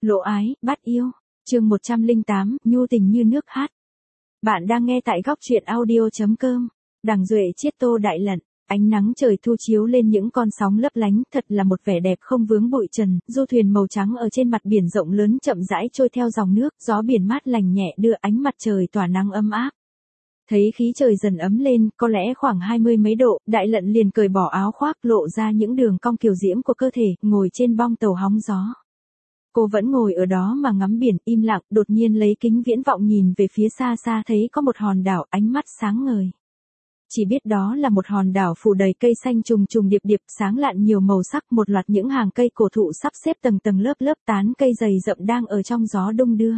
Lộ ái, bắt yêu. Chương 108, nhu tình như nước hát. Bạn đang nghe tại góc truyện audio.com. Đằng Duệ chiết Tô Đại Lận. Ánh nắng trời thu chiếu lên những con sóng lấp lánh, thật là một vẻ đẹp không vướng bụi trần. Du thuyền màu trắng ở trên mặt biển rộng lớn chậm rãi trôi theo dòng nước, gió biển mát lành nhẹ đưa ánh mặt trời tỏa nắng ấm áp. Thấy khí trời dần ấm lên, có lẽ khoảng 20 mấy độ, Đại Lận liền cởi bỏ áo khoác, lộ ra những đường cong kiều diễm của cơ thể, ngồi trên bong tàu hóng gió. Cô vẫn ngồi ở đó mà ngắm biển, im lặng, đột nhiên lấy kính viễn vọng nhìn về phía xa xa thấy có một hòn đảo, ánh mắt sáng ngời. Chỉ biết đó là một hòn đảo phủ đầy cây xanh trùng trùng điệp điệp, sáng lạn nhiều màu sắc, một loạt những hàng cây cổ thụ sắp xếp tầng tầng lớp lớp, tán cây dày rậm đang ở trong gió đung đưa.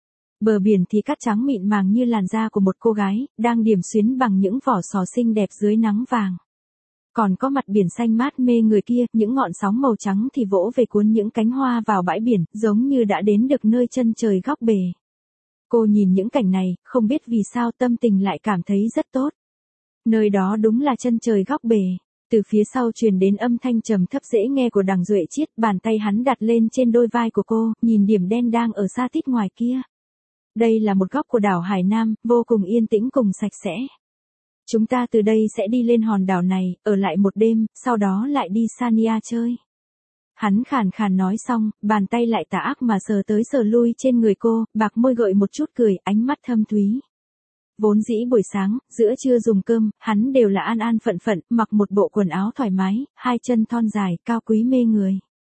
Bờ biển thì cát trắng mịn màng như làn da của một cô gái, đang điểm xuyến bằng những vỏ sò xinh đẹp dưới nắng vàng. Còn có mặt biển xanh mát mê người kia, những ngọn sóng màu trắng thì vỗ về cuốn những cánh hoa vào bãi biển, giống như đã đến được nơi chân trời góc bể. Cô nhìn những cảnh này, không biết vì sao tâm tình lại cảm thấy rất tốt. Nơi đó đúng là chân trời góc bể. Từ phía sau truyền đến âm thanh trầm thấp dễ nghe của Đằng Duệ chiết, bàn tay hắn đặt lên trên đôi vai của cô, nhìn điểm đen đang ở xa tít ngoài kia. Đây là một góc của đảo Hải Nam, vô cùng yên tĩnh cùng sạch sẽ. Chúng ta từ đây sẽ đi lên hòn đảo này, ở lại một đêm, sau đó lại đi Sania chơi. Hắn khàn khàn nói xong, bàn tay lại tà ác mà sờ tới sờ lui trên người cô, bạc môi gợi một chút cười, ánh mắt thâm thúy. Vốn dĩ buổi sáng, giữa trưa dùng cơm, hắn đều là an an phận phận, mặc một bộ quần áo thoải mái, hai chân thon dài, cao quý mê người.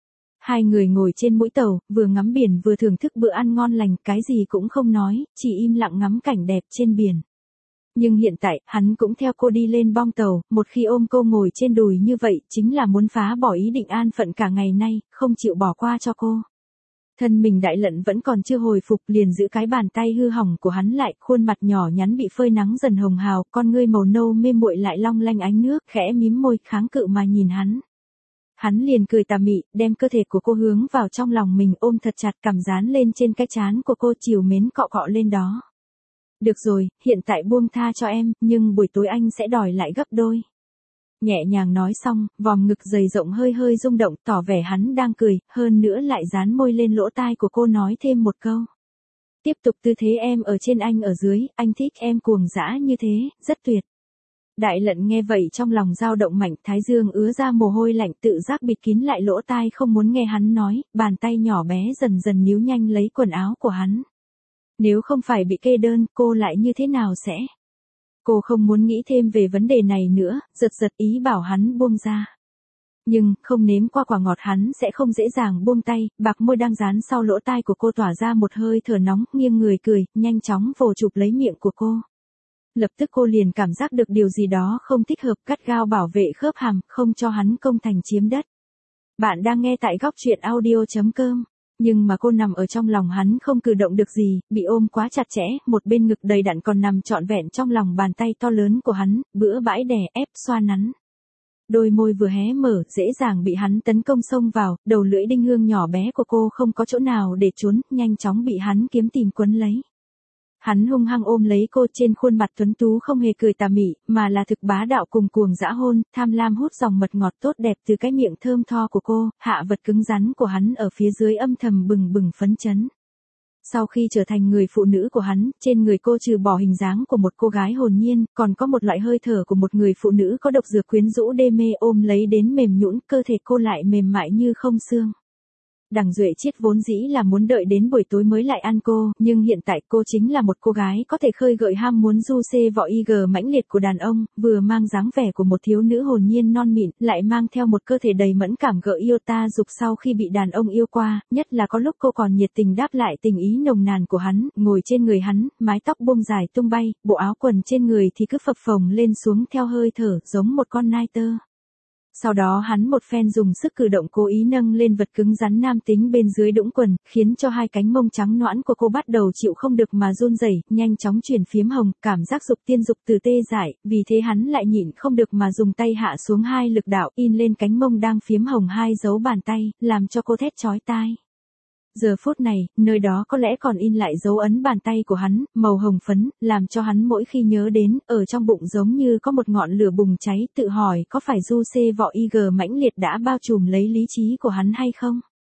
Hai người ngồi trên mũi tàu, vừa ngắm biển vừa thưởng thức bữa ăn ngon lành, cái gì cũng không nói, chỉ im lặng ngắm cảnh đẹp trên biển. Nhưng hiện tại, hắn cũng theo cô đi lên bong tàu, một khi ôm cô ngồi trên đùi như vậy, chính là muốn phá bỏ ý định an phận cả ngày nay, không chịu bỏ qua cho cô. Thân mình Đại Lận vẫn còn chưa hồi phục, liền giữ cái bàn tay hư hỏng của hắn lại, khuôn mặt nhỏ nhắn bị phơi nắng dần hồng hào, con ngươi màu nâu mê muội lại long lanh ánh nước, khẽ mím môi, kháng cự mà nhìn hắn. Hắn liền cười tà mị, đem cơ thể của cô hướng vào trong lòng mình, ôm thật chặt, cằm dán lên trên cái trán của cô, trìu mến cọ cọ lên đó. Được rồi, hiện tại buông tha cho em, nhưng buổi tối anh sẽ đòi lại gấp đôi. Nhẹ nhàng nói xong, vòng ngực dày rộng hơi hơi rung động, tỏ vẻ hắn đang cười, hơn nữa lại dán môi lên lỗ tai của cô nói thêm một câu. Tiếp tục tư thế em ở trên anh ở dưới, anh thích em cuồng dã như thế, rất tuyệt. Đại Lận nghe vậy trong lòng dao động mạnh, thái dương ứa ra mồ hôi lạnh, tự giác bịt kín lại lỗ tai không muốn nghe hắn nói, bàn tay nhỏ bé dần dần níu nhanh lấy quần áo của hắn. Nếu không phải bị kê đơn, cô lại như thế nào sẽ? Cô không muốn nghĩ thêm về vấn đề này nữa, giật giật ý bảo hắn buông ra. Nhưng, không nếm qua quả ngọt hắn sẽ không dễ dàng buông tay, bạc môi đang dán sau lỗ tai của cô tỏa ra một hơi thở nóng, nghiêng người cười, nhanh chóng vồ chụp lấy miệng của cô. Lập tức cô liền cảm giác được điều gì đó không thích hợp, gắt gao bảo vệ khớp hàm, không cho hắn công thành chiếm đất. Bạn đang nghe tại góc truyện audio.com. Nhưng mà cô nằm ở trong lòng hắn không cử động được gì, bị ôm quá chặt chẽ, một bên ngực đầy đặn còn nằm trọn vẹn trong lòng bàn tay to lớn của hắn, bữa bãi đè ép xoa nắn. Đôi môi vừa hé mở, dễ dàng bị hắn tấn công xông vào, đầu lưỡi đinh hương nhỏ bé của cô không có chỗ nào để trốn, nhanh chóng bị hắn kiếm tìm quấn lấy. Hắn hung hăng ôm lấy cô, trên khuôn mặt tuấn tú không hề cười tà mị, mà là thực bá đạo cùng cuồng dã hôn, tham lam hút dòng mật ngọt tốt đẹp từ cái miệng thơm tho của cô, hạ vật cứng rắn của hắn ở phía dưới âm thầm bừng bừng phấn chấn. Sau khi trở thành người phụ nữ của hắn, trên người cô trừ bỏ hình dáng của một cô gái hồn nhiên, còn có một loại hơi thở của một người phụ nữ có độc dược quyến rũ đê mê, ôm lấy đến mềm nhũn, cơ thể cô lại mềm mại như không xương. Đằng Duệ chiết vốn dĩ là muốn đợi đến buổi tối mới lại ăn cô, nhưng hiện tại cô chính là một cô gái có thể khơi gợi ham muốn du xê võ y gờ mãnh liệt của đàn ông, vừa mang dáng vẻ của một thiếu nữ hồn nhiên non mịn, lại mang theo một cơ thể đầy mẫn cảm gợi yêu ta dục sau khi bị đàn ông yêu qua, nhất là có lúc cô còn nhiệt tình đáp lại tình ý nồng nàn của hắn, ngồi trên người hắn, mái tóc buông dài tung bay, bộ áo quần trên người thì cứ phập phồng lên xuống theo hơi thở, giống một con nai tơ. Sau đó hắn một phen dùng sức cử động cố ý nâng lên vật cứng rắn nam tính bên dưới đũng quần, khiến cho hai cánh mông trắng nõn của cô bắt đầu chịu không được mà run rẩy, nhanh chóng chuyển phiếm hồng, cảm giác dục tiên dục từ tê dại, vì thế hắn lại nhịn không được mà dùng tay hạ xuống hai lực đạo, in lên cánh mông đang phiếm hồng hai dấu bàn tay, làm cho cô thét chói tai. Giờ phút này, nơi đó có lẽ còn in lại dấu ấn bàn tay của hắn, màu hồng phấn, làm cho hắn mỗi khi nhớ đến, ở trong bụng giống như có một ngọn lửa bùng cháy, tự hỏi có phải du xê võ y gờ mãnh liệt đã bao trùm lấy lý trí của hắn hay không?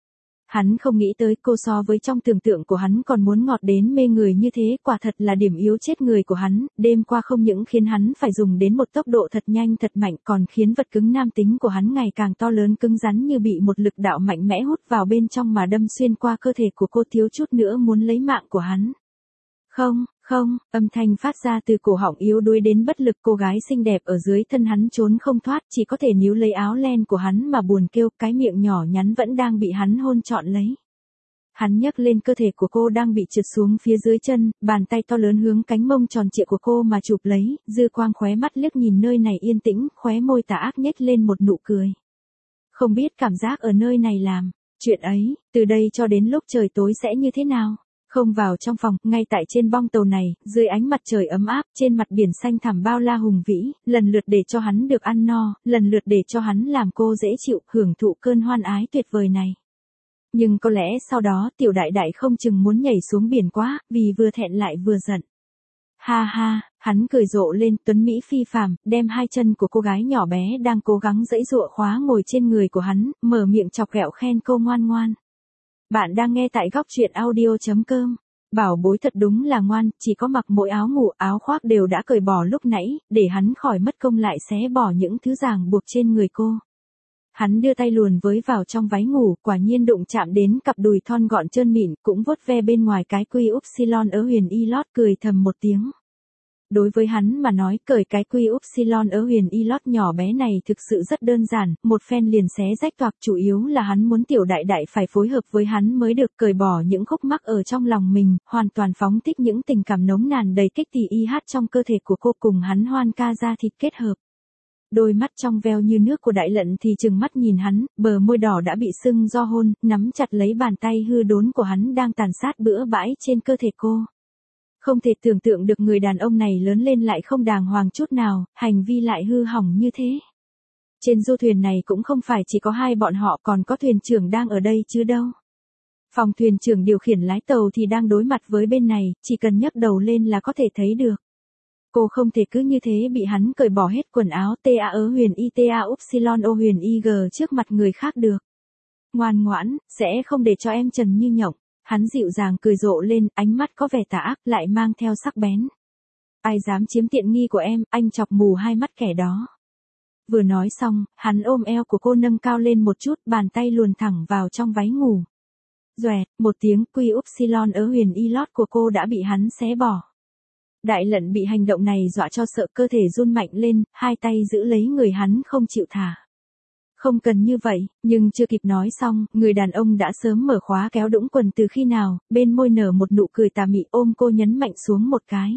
Hắn không nghĩ tới cô so với trong tưởng tượng của hắn còn muốn ngọt đến mê người như thế, quả thật là điểm yếu chết người của hắn, đêm qua không những khiến hắn phải dùng đến một tốc độ thật nhanh thật mạnh còn khiến vật cứng nam tính của hắn ngày càng to lớn cứng rắn như bị một lực đạo mạnh mẽ hút vào bên trong mà đâm xuyên qua cơ thể của cô, thiếu chút nữa muốn lấy mạng của hắn. Không, không, âm thanh phát ra từ cổ họng yếu đuối đến bất lực, cô gái xinh đẹp ở dưới thân hắn trốn không thoát, chỉ có thể níu lấy áo len của hắn mà buồn kêu, cái miệng nhỏ nhắn vẫn đang bị hắn hôn trọn lấy. Hắn nhấc lên cơ thể của cô đang bị trượt xuống phía dưới chân, bàn tay to lớn hướng cánh mông tròn trịa của cô mà chụp lấy, dư quang khóe mắt liếc nhìn nơi này yên tĩnh, khóe môi tà ác nhếch lên một nụ cười. Không biết cảm giác ở nơi này làm chuyện ấy, từ đây cho đến lúc trời tối sẽ như thế nào? Không vào trong phòng, ngay tại trên bong tàu này, dưới ánh mặt trời ấm áp, trên mặt biển xanh thẳm bao la hùng vĩ, lần lượt để cho hắn được ăn no, lần lượt để cho hắn làm cô dễ chịu, hưởng thụ cơn hoan ái tuyệt vời này. Nhưng có lẽ sau đó tiểu đại đại không chừng muốn nhảy xuống biển quá, vì vừa thẹn lại vừa giận. Ha ha, hắn cười rộ lên, tuấn mỹ phi phàm, đem hai chân của cô gái nhỏ bé đang cố gắng giãy giụa khóa ngồi trên người của hắn, mở miệng chọc ghẹo khen cô ngoan ngoan. Bạn đang nghe tại góc truyện audio.com. Bảo bối thật đúng là ngoan, chỉ có mặc mỗi áo ngủ áo khoác đều đã cởi bỏ lúc nãy, để hắn khỏi mất công lại xé bỏ những thứ ràng buộc trên người cô. Hắn đưa tay luồn với vào trong váy ngủ, quả nhiên đụng chạm đến cặp đùi thon gọn trơn mịn, cũng vuốt ve bên ngoài cái quy upsilon ở huyền y lót, cười thầm một tiếng. Đối với hắn mà nói, cởi cái quy upsilon ở huyền y lót nhỏ bé này thực sự rất đơn giản, một phen liền xé rách toạc, chủ yếu là hắn muốn tiểu đại đại phải phối hợp với hắn mới được, cởi bỏ những khúc mắc ở trong lòng mình, hoàn toàn phóng thích những tình cảm nóng nàn đầy kích tỉ y hát trong cơ thể của cô, cùng hắn hoan ca ra thịt kết hợp. Đôi mắt trong veo như nước của đại lận thì trừng mắt nhìn hắn, bờ môi đỏ đã bị sưng do hôn, nắm chặt lấy bàn tay hư đốn của hắn đang tàn sát bữa bãi trên cơ thể cô. Không thể tưởng tượng được người đàn ông này lớn lên lại không đàng hoàng chút nào, hành vi lại hư hỏng như thế. Trên du thuyền này cũng không phải chỉ có hai bọn họ, còn có thuyền trưởng đang ở đây chứ đâu. Phòng thuyền trưởng điều khiển lái tàu thì đang đối mặt với bên này, chỉ cần nhấc đầu lên là có thể thấy được. Cô không thể cứ như thế bị hắn cởi bỏ hết quần áo ta ở huyền y ta upsilon o huyền y g trước mặt người khác được. Ngoan ngoãn, sẽ không để cho em trần như nhộng. Hắn dịu dàng cười rộ lên, ánh mắt có vẻ tà ác lại mang theo sắc bén. Ai dám chiếm tiện nghi của em, anh chọc mù hai mắt kẻ đó. Vừa nói xong, hắn ôm eo của cô nâng cao lên một chút, bàn tay luồn thẳng vào trong váy ngủ. Doẹt, một tiếng, quy upsilon ở huyền y lót của cô đã bị hắn xé bỏ. Đại lận bị hành động này dọa cho sợ, cơ thể run mạnh lên, hai tay giữ lấy người hắn không chịu thả. Không cần như vậy, nhưng chưa kịp nói xong, người đàn ông đã sớm mở khóa kéo đũng quần từ khi nào, bên môi nở một nụ cười tà mị, ôm cô nhấn mạnh xuống một cái.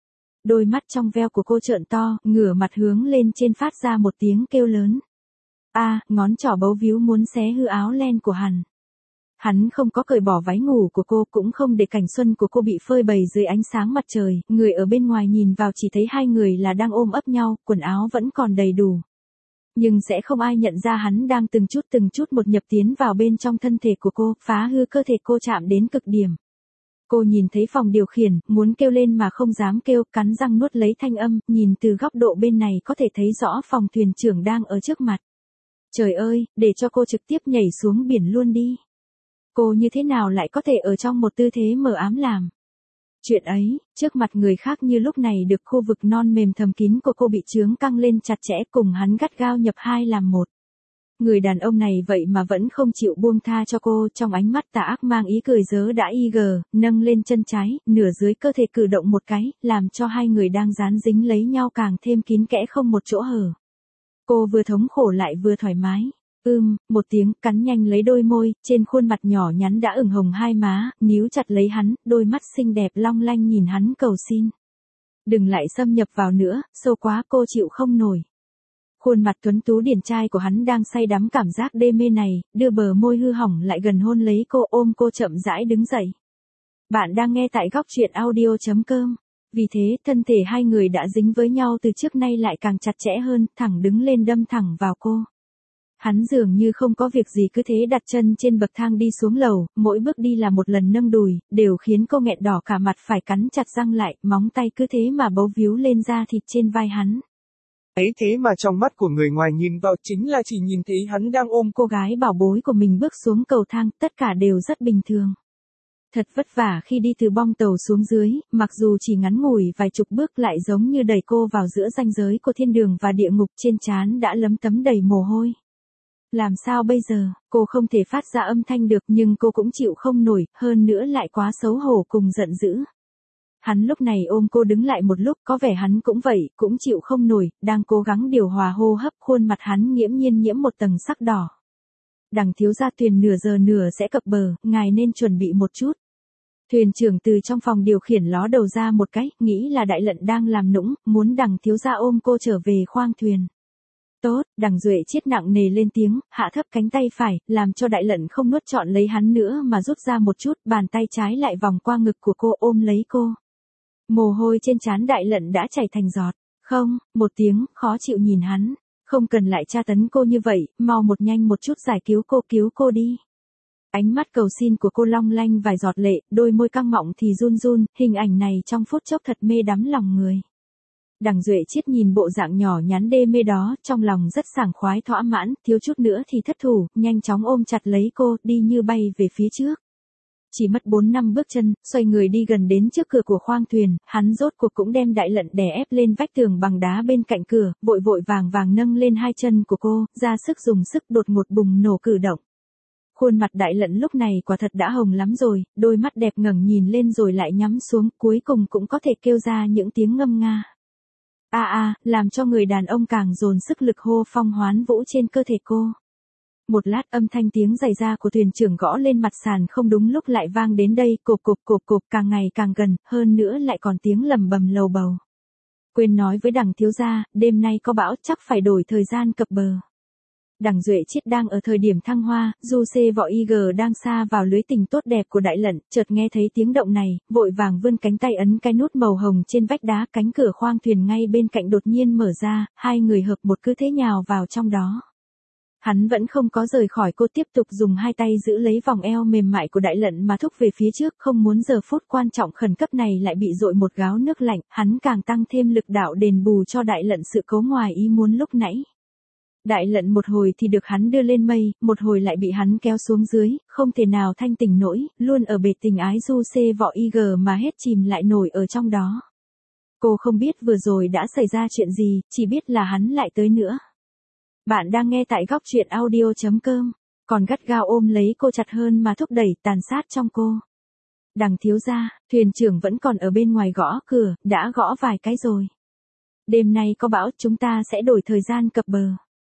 Đôi mắt trong veo của cô trợn to, ngửa mặt hướng lên trên phát ra một tiếng kêu lớn. Ngón trỏ bấu víu muốn xé hư áo len của hắn. Hắn không có cởi bỏ váy ngủ của cô, cũng không để cảnh xuân của cô bị phơi bày dưới ánh sáng mặt trời, người ở bên ngoài nhìn vào chỉ thấy hai người là đang ôm ấp nhau, quần áo vẫn còn đầy đủ. Nhưng sẽ không ai nhận ra hắn đang từng chút một nhập tiến vào bên trong thân thể của cô, phá hư cơ thể cô chạm đến cực điểm. Cô nhìn thấy phòng điều khiển, muốn kêu lên mà không dám kêu, cắn răng nuốt lấy thanh âm, nhìn từ góc độ bên này có thể thấy rõ phòng thuyền trưởng đang ở trước mặt. Trời ơi, để cho cô trực tiếp nhảy xuống biển luôn đi. Cô như thế nào lại có thể ở trong một tư thế mờ ám làm chuyện ấy, trước mặt người khác như lúc này được khu vực non mềm thầm kín của cô bị chướng căng lên chặt chẽ, cùng hắn gắt gao nhập hai làm một. Người đàn ông này vậy mà vẫn không chịu buông tha cho cô, trong ánh mắt tà ác mang ý cười dớ đã nâng lên chân trái, nửa dưới cơ thể cử động một cái, làm cho hai người đang dán dính lấy nhau càng thêm kín kẽ không một chỗ hở. Cô vừa thống khổ lại vừa thoải mái. Một tiếng, cắn nhanh lấy đôi môi, trên khuôn mặt nhỏ nhắn đã ửng hồng hai má, níu chặt lấy hắn, đôi mắt xinh đẹp long lanh nhìn hắn cầu xin. Đừng lại xâm nhập vào nữa, sâu quá cô chịu không nổi. Khuôn mặt tuấn tú điển trai của hắn đang say đắm cảm giác đê mê này, đưa bờ môi hư hỏng lại gần hôn lấy cô, ôm cô chậm rãi đứng dậy. Bạn đang nghe tại góc truyện audio.com. Vì thế, thân thể hai người đã dính với nhau từ trước nay lại càng chặt chẽ hơn, thẳng đứng lên đâm thẳng vào cô. Hắn dường như không có việc gì cứ thế đặt chân trên bậc thang đi xuống lầu, mỗi bước đi là một lần nâng đùi, đều khiến cô nghẹn đỏ cả mặt, phải cắn chặt răng lại, móng tay cứ thế mà bấu víu lên da thịt trên vai hắn. Ấy thế mà trong mắt của người ngoài nhìn vào chính là chỉ nhìn thấy hắn đang ôm cô gái bảo bối của mình bước xuống cầu thang, tất cả đều rất bình thường. Thật vất vả khi đi từ bong tàu xuống dưới, mặc dù chỉ ngắn ngủi vài chục bước lại giống như đẩy cô vào giữa ranh giới của thiên đường và địa ngục, trên trán đã lấm tấm đầy mồ hôi. Làm sao bây giờ, cô không thể phát ra âm thanh được nhưng cô cũng chịu không nổi, hơn nữa lại quá xấu hổ cùng giận dữ. Hắn lúc này ôm cô đứng lại một lúc, có vẻ hắn cũng vậy, cũng chịu không nổi, đang cố gắng điều hòa hô hấp, khuôn mặt hắn nghiễm nhiên nhiễm một tầng sắc đỏ. Đằng thiếu gia, thuyền nửa giờ nữa sẽ cập bờ, ngài nên chuẩn bị một chút. Thuyền trưởng từ trong phòng điều khiển ló đầu ra một cái, nghĩ là Đại Lận đang làm nũng, muốn đằng thiếu gia ôm cô trở về khoang thuyền. Tốt, đằng Duệ Chiết nặng nề lên tiếng, hạ thấp cánh tay phải, làm cho Đại Lận không nuốt trọn lấy hắn nữa mà rút ra một chút, bàn tay trái lại vòng qua ngực của cô ôm lấy cô. Mồ hôi trên trán Đại Lận đã chảy thành giọt. Không, một tiếng, khó chịu nhìn hắn. Không cần lại tra tấn cô như vậy, mau nhanh một chút giải cứu cô đi. Ánh mắt cầu xin của cô long lanh vài giọt lệ, đôi môi căng mọng thì run run, hình ảnh này trong phút chốc thật mê đắm lòng người. Đằng Duệ Chiết nhìn bộ dạng nhỏ nhắn đê mê đó, trong lòng rất sảng khoái thỏa mãn, thiếu chút nữa thì thất thủ, nhanh chóng ôm chặt lấy cô, đi như bay về phía trước. Chỉ mất 4-5 bước chân, xoay người đi gần đến trước cửa của khoang thuyền, hắn rốt cuộc cũng đem Đại Lận đè ép lên vách tường bằng đá bên cạnh cửa, vội vàng nâng lên hai chân của cô, ra sức dùng sức, đột ngột bùng nổ cử động. Khuôn mặt Đại Lận lúc này quả thật đã hồng lắm rồi, đôi mắt đẹp ngẩng nhìn lên rồi lại nhắm xuống, cuối cùng cũng có thể kêu ra những tiếng ngâm nga. Làm cho người đàn ông càng dồn sức lực hô phong hoán vũ trên cơ thể cô. Một lát âm thanh tiếng giày da của thuyền trưởng gõ lên mặt sàn không đúng lúc lại vang đến đây, cộp càng ngày càng gần, hơn nữa lại còn tiếng lầm bầm lầu bầu. Quên nói với đằng thiếu gia, đêm nay có bão, chắc phải đổi thời gian cập bờ. Đằng Duệ Chiết đang ở thời điểm thăng hoa, du xê võ IG đang xa vào lưới tình tốt đẹp của Đại Lận, chợt nghe thấy tiếng động này, vội vàng vươn cánh tay ấn cái nút màu hồng trên vách đá, cánh cửa khoang thuyền ngay bên cạnh đột nhiên mở ra, hai người hợp một cứ thế nhào vào trong đó. Hắn vẫn không có rời khỏi cô, tiếp tục dùng hai tay giữ lấy vòng eo mềm mại của Đại Lận mà thúc về phía trước, không muốn giờ phút quan trọng khẩn cấp này lại bị dội một gáo nước lạnh, hắn càng tăng thêm lực đạo đền bù cho Đại Lận sự cố ngoài ý muốn lúc nãy. Đại Lận một hồi thì được hắn đưa lên mây, một hồi lại bị hắn kéo xuống dưới, không thể nào thanh tỉnh nổi, luôn ở bệt tình ái du xê võ IG mà hết chìm lại nổi ở trong đó. Cô không biết vừa rồi đã xảy ra chuyện gì, chỉ biết là hắn lại tới nữa. Bạn đang nghe tại góc truyện audio.com, còn gắt gao ôm lấy cô chặt hơn mà thúc đẩy tàn sát trong cô. Đằng thiếu gia, thuyền trưởng vẫn còn ở bên ngoài gõ cửa, đã gõ vài cái rồi. Đêm nay có bão, chúng ta sẽ đổi thời gian cập bờ.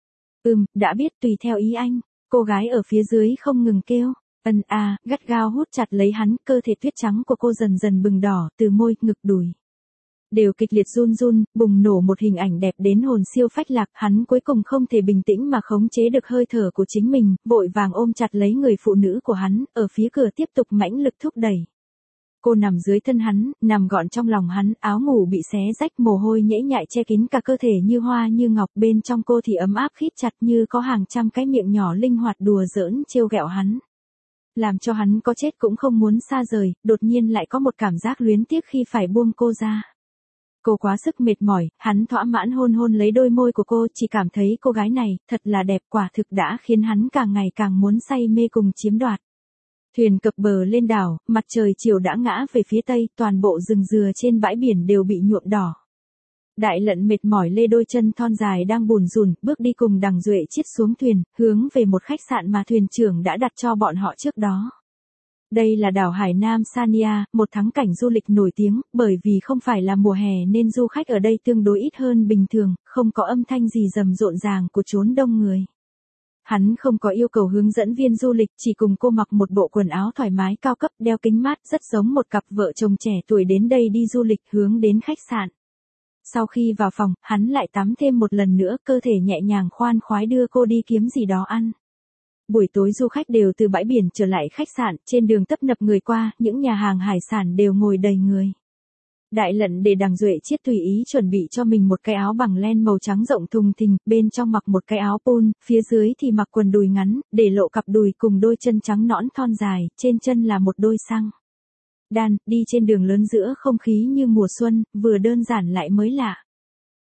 Đã biết, tùy theo ý anh. Cô gái ở phía dưới không ngừng kêu. Gắt gao hút chặt lấy hắn, cơ thể tuyết trắng của cô dần dần bừng đỏ, từ môi, ngực, đùi đều kịch liệt run run, bùng nổ một hình ảnh đẹp đến hồn siêu phách lạc, hắn cuối cùng không thể bình tĩnh mà khống chế được hơi thở của chính mình, vội vàng ôm chặt lấy người phụ nữ của hắn, ở phía cửa tiếp tục mãnh lực thúc đẩy. Cô nằm dưới thân hắn, nằm gọn trong lòng hắn, áo ngủ bị xé rách, mồ hôi nhễ nhại che kín cả cơ thể như hoa như ngọc, bên trong cô thì ấm áp khít chặt như có hàng trăm cái miệng nhỏ linh hoạt đùa giỡn trêu ghẹo hắn. Làm cho hắn có chết cũng không muốn xa rời, đột nhiên lại có một cảm giác luyến tiếc khi phải buông cô ra. Cô quá sức mệt mỏi, hắn thỏa mãn hôn lấy đôi môi của cô, chỉ cảm thấy cô gái này, thật là đẹp, quả thực đã khiến hắn càng ngày càng muốn say mê cùng chiếm đoạt. Thuyền cập bờ lên đảo, mặt trời chiều đã ngã về phía tây, toàn bộ rừng dừa trên bãi biển đều bị nhuộm đỏ. Đại Lận mệt mỏi lê đôi chân thon dài đang bùn rùn, bước đi cùng đằng Duệ Chiết xuống thuyền, hướng về một khách sạn mà thuyền trưởng đã đặt cho bọn họ trước đó. Đây là đảo Hải Nam Sania, một thắng cảnh du lịch nổi tiếng, bởi vì không phải là mùa hè nên du khách ở đây tương đối ít hơn bình thường, không có âm thanh gì rầm rộn ràng của chốn đông người. Hắn không có yêu cầu hướng dẫn viên du lịch, chỉ cùng cô mặc một bộ quần áo thoải mái cao cấp, đeo kính mát, rất giống một cặp vợ chồng trẻ tuổi đến đây đi du lịch hướng đến khách sạn. Sau khi vào phòng, hắn lại tắm thêm một lần nữa, cơ thể nhẹ nhàng khoan khoái đưa cô đi kiếm gì đó ăn. Buổi tối du khách đều từ bãi biển trở lại khách sạn, trên đường tấp nập người qua, những nhà hàng hải sản đều ngồi đầy người. Đại Lận để đằng Duệ Chiết tùy ý chuẩn bị cho mình một cái áo bằng len màu trắng rộng thùng thình, bên trong mặc một cái áo pun, phía dưới thì mặc quần đùi ngắn, để lộ cặp đùi cùng đôi chân trắng nõn thon dài, trên chân là một đôi xăng đan, đi trên đường lớn giữa không khí như mùa xuân, vừa đơn giản lại mới lạ.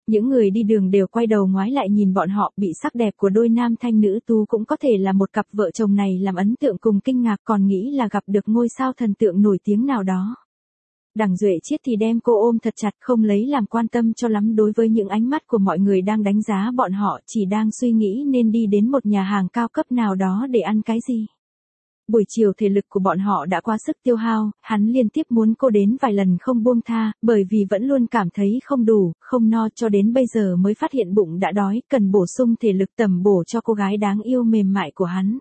Những người đi đường đều quay đầu ngoái lại nhìn bọn họ, bị sắc đẹp của đôi nam thanh nữ tú cũng có thể là một cặp vợ chồng này làm ấn tượng cùng kinh ngạc, còn nghĩ là gặp được ngôi sao thần tượng nổi tiếng nào đó. Đằng Duệ Chiết thì đem cô ôm thật chặt, không lấy làm quan tâm cho lắm đối với những ánh mắt của mọi người đang đánh giá bọn họ, chỉ đang suy nghĩ nên đi đến một nhà hàng cao cấp nào đó để ăn cái gì. Buổi chiều thể lực của bọn họ đã quá sức tiêu hao, hắn liên tiếp muốn cô đến vài lần không buông tha, bởi vì vẫn luôn cảm thấy không đủ, không no, cho đến bây giờ mới phát hiện bụng đã đói, cần bổ sung thể lực tầm bổ cho cô gái đáng yêu mềm mại của hắn.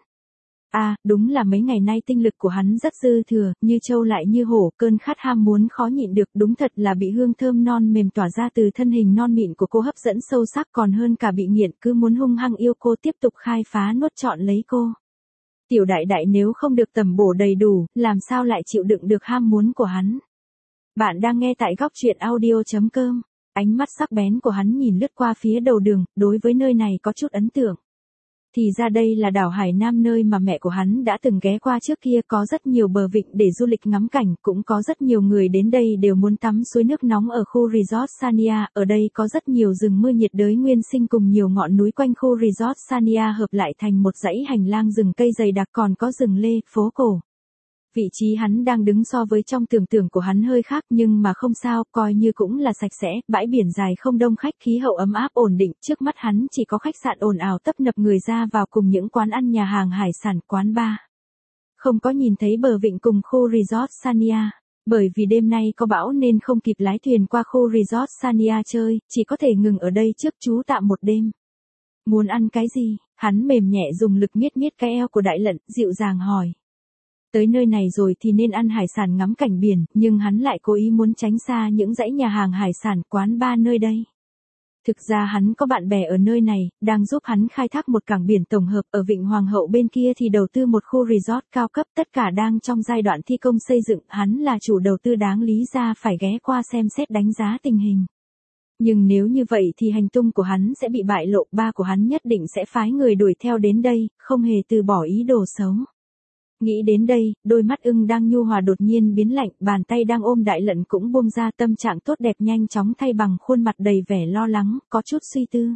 Đúng là mấy ngày nay tinh lực của hắn rất dư thừa, như trâu lại như hổ, cơn khát ham muốn khó nhịn được, đúng thật là bị hương thơm non mềm tỏa ra từ thân hình non mịn của cô hấp dẫn sâu sắc, còn hơn cả bị nghiện, cứ muốn hung hăng yêu cô, tiếp tục khai phá nuốt trọn lấy cô. Tiểu đại đại nếu không được tầm bổ đầy đủ, làm sao lại chịu đựng được ham muốn của hắn. Bạn đang nghe tại góc truyện audio.com. Ánh mắt sắc bén của hắn nhìn lướt qua phía đầu đường, đối với nơi này có chút ấn tượng. Thì ra đây là đảo Hải Nam, nơi mà mẹ của hắn đã từng ghé qua trước kia, có rất nhiều bờ vịnh để du lịch ngắm cảnh, cũng có rất nhiều người đến đây đều muốn tắm suối nước nóng ở khu resort Sania, ở đây có rất nhiều rừng mưa nhiệt đới nguyên sinh cùng nhiều ngọn núi quanh khu resort Sania hợp lại thành một dãy hành lang rừng cây dày đặc, còn có rừng lê, phố cổ. Vị trí hắn đang đứng so với trong tưởng tượng của hắn hơi khác, nhưng mà không sao, coi như cũng là sạch sẽ, bãi biển dài không đông khách, khí hậu ấm áp ổn định, trước mắt hắn chỉ có khách sạn ồn ào tấp nập người ra vào cùng những quán ăn, nhà hàng hải sản, quán bar. Không có nhìn thấy bờ vịnh cùng khu resort Sania, bởi vì đêm nay có bão nên không kịp lái thuyền qua khu resort Sania chơi, chỉ có thể ngừng ở đây trước trú tạm một đêm. Muốn ăn cái gì? Hắn mềm nhẹ dùng lực miết miết cái eo của Đại Lận, dịu dàng hỏi. Tới nơi này rồi thì nên ăn hải sản ngắm cảnh biển, nhưng hắn lại cố ý muốn tránh xa những dãy nhà hàng hải sản, quán bar nơi đây. Thực ra hắn có bạn bè ở nơi này, đang giúp hắn khai thác một cảng biển tổng hợp, ở Vịnh Hoàng Hậu bên kia thì đầu tư một khu resort cao cấp, tất cả đang trong giai đoạn thi công xây dựng, hắn là chủ đầu tư đáng lý ra phải ghé qua xem xét đánh giá tình hình. Nhưng nếu như vậy thì hành tung của hắn sẽ bị bại lộ, ba của hắn nhất định sẽ phái người đuổi theo đến đây, không hề từ bỏ ý đồ xấu. Nghĩ đến đây, đôi mắt ưng đang nhu hòa đột nhiên biến lạnh, bàn tay đang ôm Đại Lận cũng buông ra, tâm trạng tốt đẹp nhanh chóng thay bằng khuôn mặt đầy vẻ lo lắng, có chút suy tư.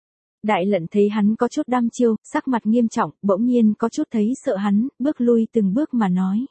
Đại Lận thấy hắn có chút đăm chiêu, sắc mặt nghiêm trọng, bỗng nhiên có chút thấy sợ hắn, bước lui từng bước mà nói.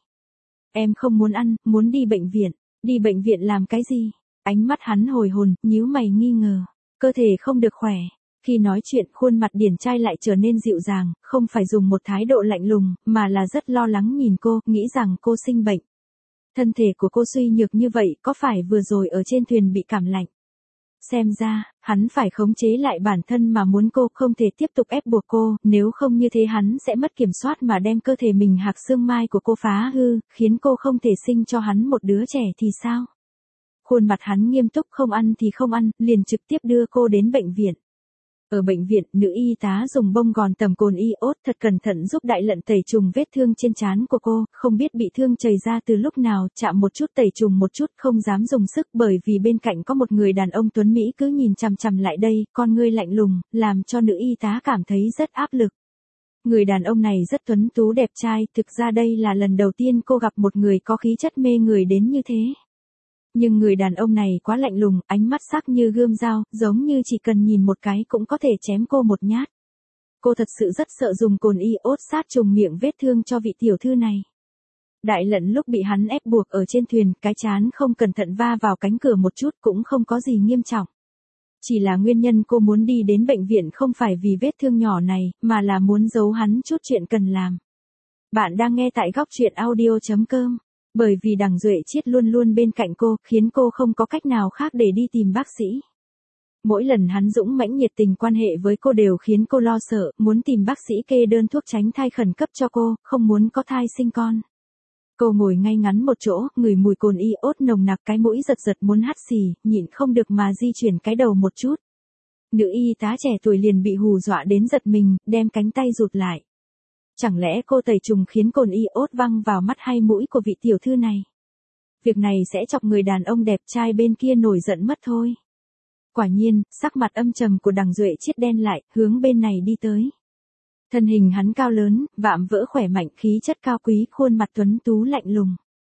Em không muốn ăn, muốn đi bệnh viện. Đi bệnh viện làm cái gì? Ánh mắt hắn hồi hồn, nhíu mày nghi ngờ. Cơ thể không được khỏe. Khi nói chuyện, khuôn mặt điển trai lại trở nên dịu dàng, không phải dùng một thái độ lạnh lùng, mà là rất lo lắng nhìn cô, nghĩ rằng cô sinh bệnh. Thân thể của cô suy nhược như vậy, có phải vừa rồi ở trên thuyền bị cảm lạnh? Xem ra, hắn phải khống chế lại bản thân mà muốn cô không thể tiếp tục ép buộc cô, nếu không như thế hắn sẽ mất kiểm soát mà đem cơ thể mình hạc xương mai của cô phá hư, khiến cô không thể sinh cho hắn một đứa trẻ thì sao? Khuôn mặt hắn nghiêm túc, không ăn thì không ăn, liền trực tiếp đưa cô đến bệnh viện. Ở bệnh viện, nữ y tá dùng bông gòn tẩm cồn iốt thật cẩn thận giúp Đại Lận tẩy trùng vết thương trên trán của cô, không biết bị thương chảy ra từ lúc nào, chạm một chút tẩy trùng một chút, không dám dùng sức bởi vì bên cạnh có một người đàn ông tuấn Mỹ cứ nhìn chằm chằm lại đây, con ngươi lạnh lùng, làm cho nữ y tá cảm thấy rất áp lực. Người đàn ông này rất tuấn tú đẹp trai, thực ra đây là lần đầu tiên cô gặp một người có khí chất mê người đến như thế. Nhưng người đàn ông này quá lạnh lùng, ánh mắt sắc như gươm dao, giống như chỉ cần nhìn một cái cũng có thể chém cô một nhát. Cô thật sự rất sợ dùng cồn iốt sát trùng miệng vết thương cho vị tiểu thư này. Đại Lận lúc bị hắn ép buộc ở trên thuyền, cái trán không cẩn thận va vào cánh cửa một chút cũng không có gì nghiêm trọng. Chỉ là nguyên nhân cô muốn đi đến bệnh viện không phải vì vết thương nhỏ này, mà là muốn giấu hắn chút chuyện cần làm. Bạn đang nghe tại góc truyện audio.com. Bởi vì Đằng Duệ Chiết luôn luôn bên cạnh cô, khiến cô không có cách nào khác để đi tìm bác sĩ. Mỗi lần hắn dũng mãnh nhiệt tình quan hệ với cô đều khiến cô lo sợ, muốn tìm bác sĩ kê đơn thuốc tránh thai khẩn cấp cho cô, không muốn có thai sinh con. Cô ngồi ngay ngắn một chỗ, ngửi mùi cồn iốt nồng nặc, cái mũi giật giật muốn hắt xì, nhịn không được mà di chuyển cái đầu một chút. Nữ y tá trẻ tuổi liền bị hù dọa đến giật mình, đem cánh tay rụt lại. Chẳng lẽ cô tẩy trùng khiến cồn iốt văng vào mắt hay mũi của vị tiểu thư này? Việc này sẽ chọc người đàn ông đẹp trai bên kia nổi giận mất thôi. Quả nhiên, sắc mặt âm trầm của Đằng Duệ Chiết đen lại, hướng bên này đi tới. Thân hình hắn cao lớn, vạm vỡ khỏe mạnh, khí chất cao quý, khuôn mặt tuấn tú lạnh lùng.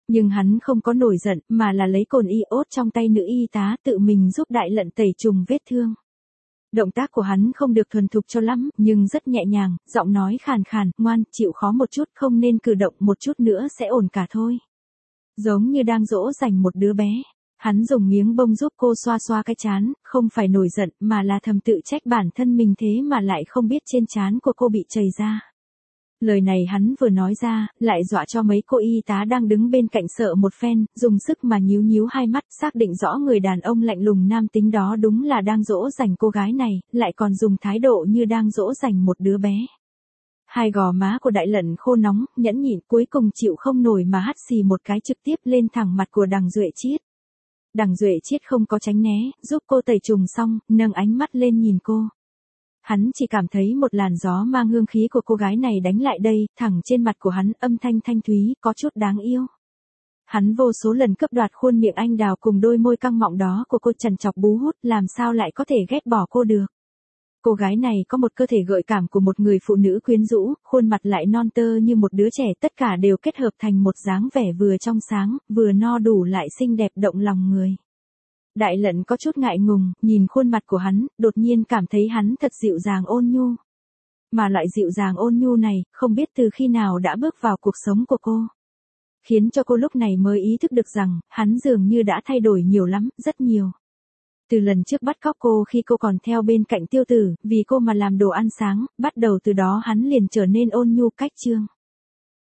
Nhưng hắn không có nổi giận, mà là lấy cồn iốt trong tay nữ y tá tự mình giúp Đại Lận tẩy trùng vết thương. Động tác của hắn không được thuần thục cho lắm, nhưng rất nhẹ nhàng, giọng nói khàn khàn, ngoan, chịu khó một chút, không nên cử động một chút nữa sẽ ổn cả thôi. Giống như đang dỗ dành một đứa bé. Hắn dùng miếng bông giúp cô xoa xoa cái trán, không phải nổi giận mà là thầm tự trách bản thân mình thế mà lại không biết trên trán của cô bị chảy ra. Lời này hắn vừa nói ra, lại dọa cho mấy cô y tá đang đứng bên cạnh sợ một phen, dùng sức mà nhíu nhíu hai mắt, xác định rõ người đàn ông lạnh lùng nam tính đó đúng là đang dỗ dành cô gái này, lại còn dùng thái độ như đang dỗ dành một đứa bé. Hai gò má của Đại Lận khô nóng, nhẫn nhịn cuối cùng chịu không nổi mà hắt xì một cái trực tiếp lên thẳng mặt của Đằng Duệ Chiết. Đằng Duệ Chiết không có tránh né, giúp cô tẩy trùng xong, nâng ánh mắt lên nhìn cô. Hắn chỉ cảm thấy một làn gió mang hương khí của cô gái này đánh lại đây, thẳng trên mặt của hắn, âm thanh thanh thúy, có chút đáng yêu. Hắn vô số lần cướp đoạt khuôn miệng anh đào cùng đôi môi căng mọng đó của cô, trằn trọc bú hút, làm sao lại có thể ghét bỏ cô được. Cô gái này có một cơ thể gợi cảm của một người phụ nữ quyến rũ, khuôn mặt lại non tơ như một đứa trẻ, tất cả đều kết hợp thành một dáng vẻ vừa trong sáng, vừa no đủ lại xinh đẹp động lòng người. Đại Lận có chút ngại ngùng, nhìn khuôn mặt của hắn, đột nhiên cảm thấy hắn thật dịu dàng ôn nhu. Mà loại dịu dàng ôn nhu này, không biết từ khi nào đã bước vào cuộc sống của cô. Khiến cho cô lúc này mới ý thức được rằng, hắn dường như đã thay đổi nhiều lắm, rất nhiều. Từ lần trước bắt cóc cô khi cô còn theo bên cạnh Tiêu Tử, vì cô mà làm đồ ăn sáng, bắt đầu từ đó hắn liền trở nên ôn nhu cách chương.